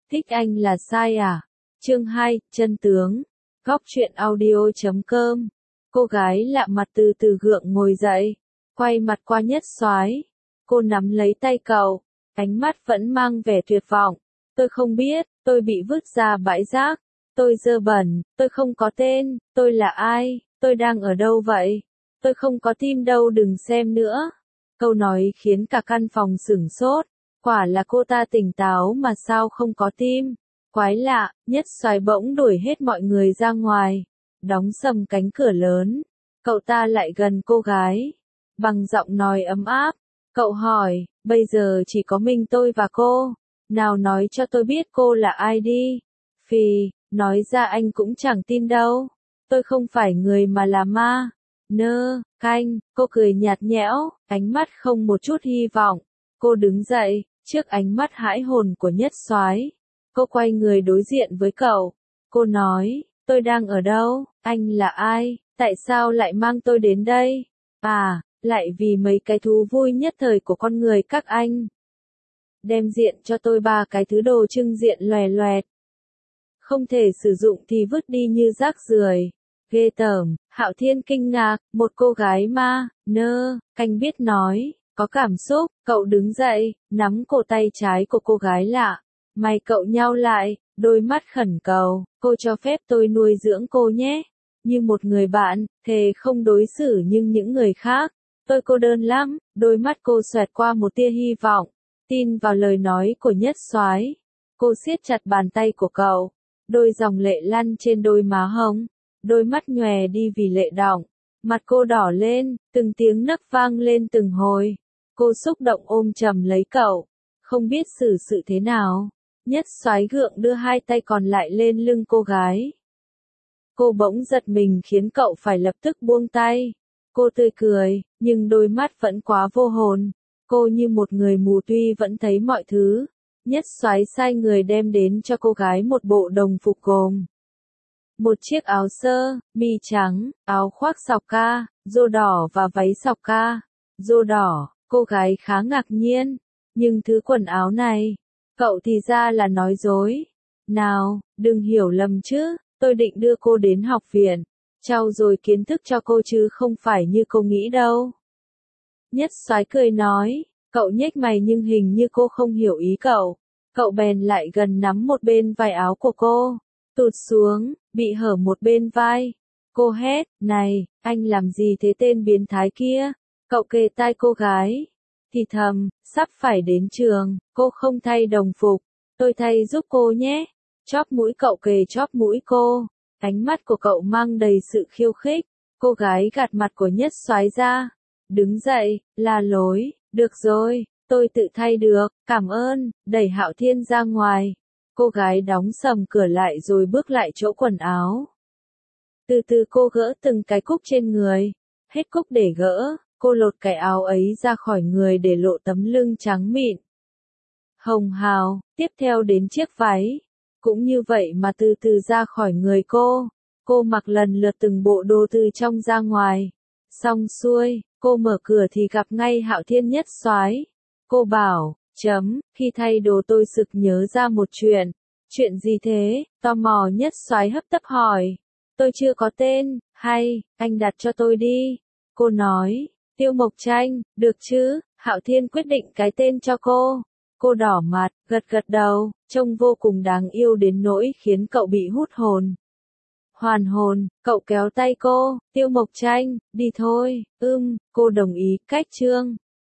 Thích anh là sai à? Chương 2, chân tướng. Góc truyện audio.com. Cô gái lạ mặt từ từ gượng ngồi dậy, quay mặt qua Nhất Soái. Cô nắm lấy tay cậu, ánh mắt vẫn mang vẻ tuyệt vọng. Tôi không biết, tôi bị vứt ra bãi rác. Tôi dơ bẩn, tôi không có tên, tôi là ai, tôi đang ở đâu vậy? Tôi không có tim đâu, đừng xem nữa. Câu nói khiến cả căn phòng sửng sốt. Quả là cô ta tỉnh táo mà sao không có tim. Quái lạ, Nhất Soái bỗng đuổi hết mọi người ra ngoài, đóng sầm cánh cửa lớn. Cậu ta lại gần cô gái, bằng giọng nói ấm áp. Cậu hỏi, bây giờ chỉ có mình tôi và cô. Nào nói cho tôi biết cô là ai đi. Phì, nói ra anh cũng chẳng tin đâu. Tôi không phải người mà là ma. Canh, cô cười nhạt nhẽo, ánh mắt không một chút hy vọng. Cô đứng dậy, trước ánh mắt hãi hồn của Nhất Soái. Cô quay người đối diện với cậu. Cô nói, tôi đang ở đâu, anh là ai, tại sao lại mang tôi đến đây? À, lại vì mấy cái thú vui nhất thời của con người các anh. Đem diện cho tôi 3 cái thứ đồ trưng diện loè loẹt. Không thể sử dụng thì vứt đi như rác rưởi. Ghê tởm, Hạo Thiên kinh ngạc, một cô gái ma, Canh biết nói, có cảm xúc, cậu đứng dậy, nắm cổ tay trái của cô gái lạ. Mày cậu nhao lại, đôi mắt khẩn cầu, cô cho phép tôi nuôi dưỡng cô nhé. Như một người bạn, thề không đối xử như những người khác. Tôi cô đơn lắm, đôi mắt cô xoẹt qua một tia hy vọng. Tin vào lời nói của Nhất Soái. Cô siết chặt bàn tay của cậu. Đôi dòng lệ lăn trên đôi má hồng. Đôi mắt nhòe đi vì lệ đọng. Mặt cô đỏ lên, từng tiếng nấc vang lên từng hồi. Cô xúc động ôm chầm lấy cậu. Không biết xử sự thế nào. Nhất Soái gượng đưa 2 tay còn lại lên lưng cô gái. Cô bỗng giật mình khiến cậu phải lập tức buông tay. Cô tươi cười, nhưng đôi mắt vẫn quá vô hồn. Cô như một người mù tuy vẫn thấy mọi thứ. Nhất Soái sai người đem đến cho cô gái một bộ đồng phục gồm một chiếc áo sơ, mi trắng, áo khoác sọc ca, rô đỏ và váy sọc ca. Rô đỏ, cô gái khá ngạc nhiên. Nhưng thứ quần áo này, cậu thì ra là nói dối. Nào, đừng hiểu lầm chứ, tôi định đưa cô đến học viện, trau dồi kiến thức cho cô chứ không phải như cô nghĩ đâu. Nhất Soái cười nói, cậu nhếch mày nhưng hình như cô không hiểu ý cậu. Cậu bèn lại gần nắm một bên vai áo của cô, tụt xuống, bị hở một bên vai. Cô hét, này, anh làm gì thế tên biến thái kia? Cậu kề tai cô gái, thì thầm, sắp phải đến trường, cô không thay đồng phục, tôi thay giúp cô nhé. Chóp mũi cậu kề chóp mũi cô, ánh mắt của cậu mang đầy sự khiêu khích. Cô gái gạt mặt của Nhất Soái ra, đứng dậy, la lối, được rồi, tôi tự thay được, cảm ơn, đẩy Hạo Thiên ra ngoài. Cô gái đóng sầm cửa lại rồi bước lại chỗ quần áo. Từ từ cô gỡ từng cái cúc trên người, hết cúc để gỡ. Cô lột cái áo ấy ra khỏi người để lộ tấm lưng trắng mịn, hồng hào, tiếp theo đến chiếc váy. Cũng như vậy mà từ từ ra khỏi người cô. Cô mặc lần lượt từng bộ đồ từ trong ra ngoài. Xong xuôi, cô mở cửa thì gặp ngay Hạo Thiên Nhất Soái. Cô bảo, khi thay đồ tôi sực nhớ ra một chuyện. Chuyện gì thế? Tò mò Nhất Soái hấp tấp hỏi. Tôi chưa có tên, hay, anh đặt cho tôi đi. Cô nói. Tiêu Mộc Tranh, được chứ, Hạo Thiên quyết định cái tên cho cô. Cô đỏ mặt, gật gật đầu, trông vô cùng đáng yêu đến nỗi khiến cậu bị hút hồn. Hoàn hồn, cậu kéo tay cô, Tiêu Mộc Tranh, đi thôi, cô đồng ý, cách chương.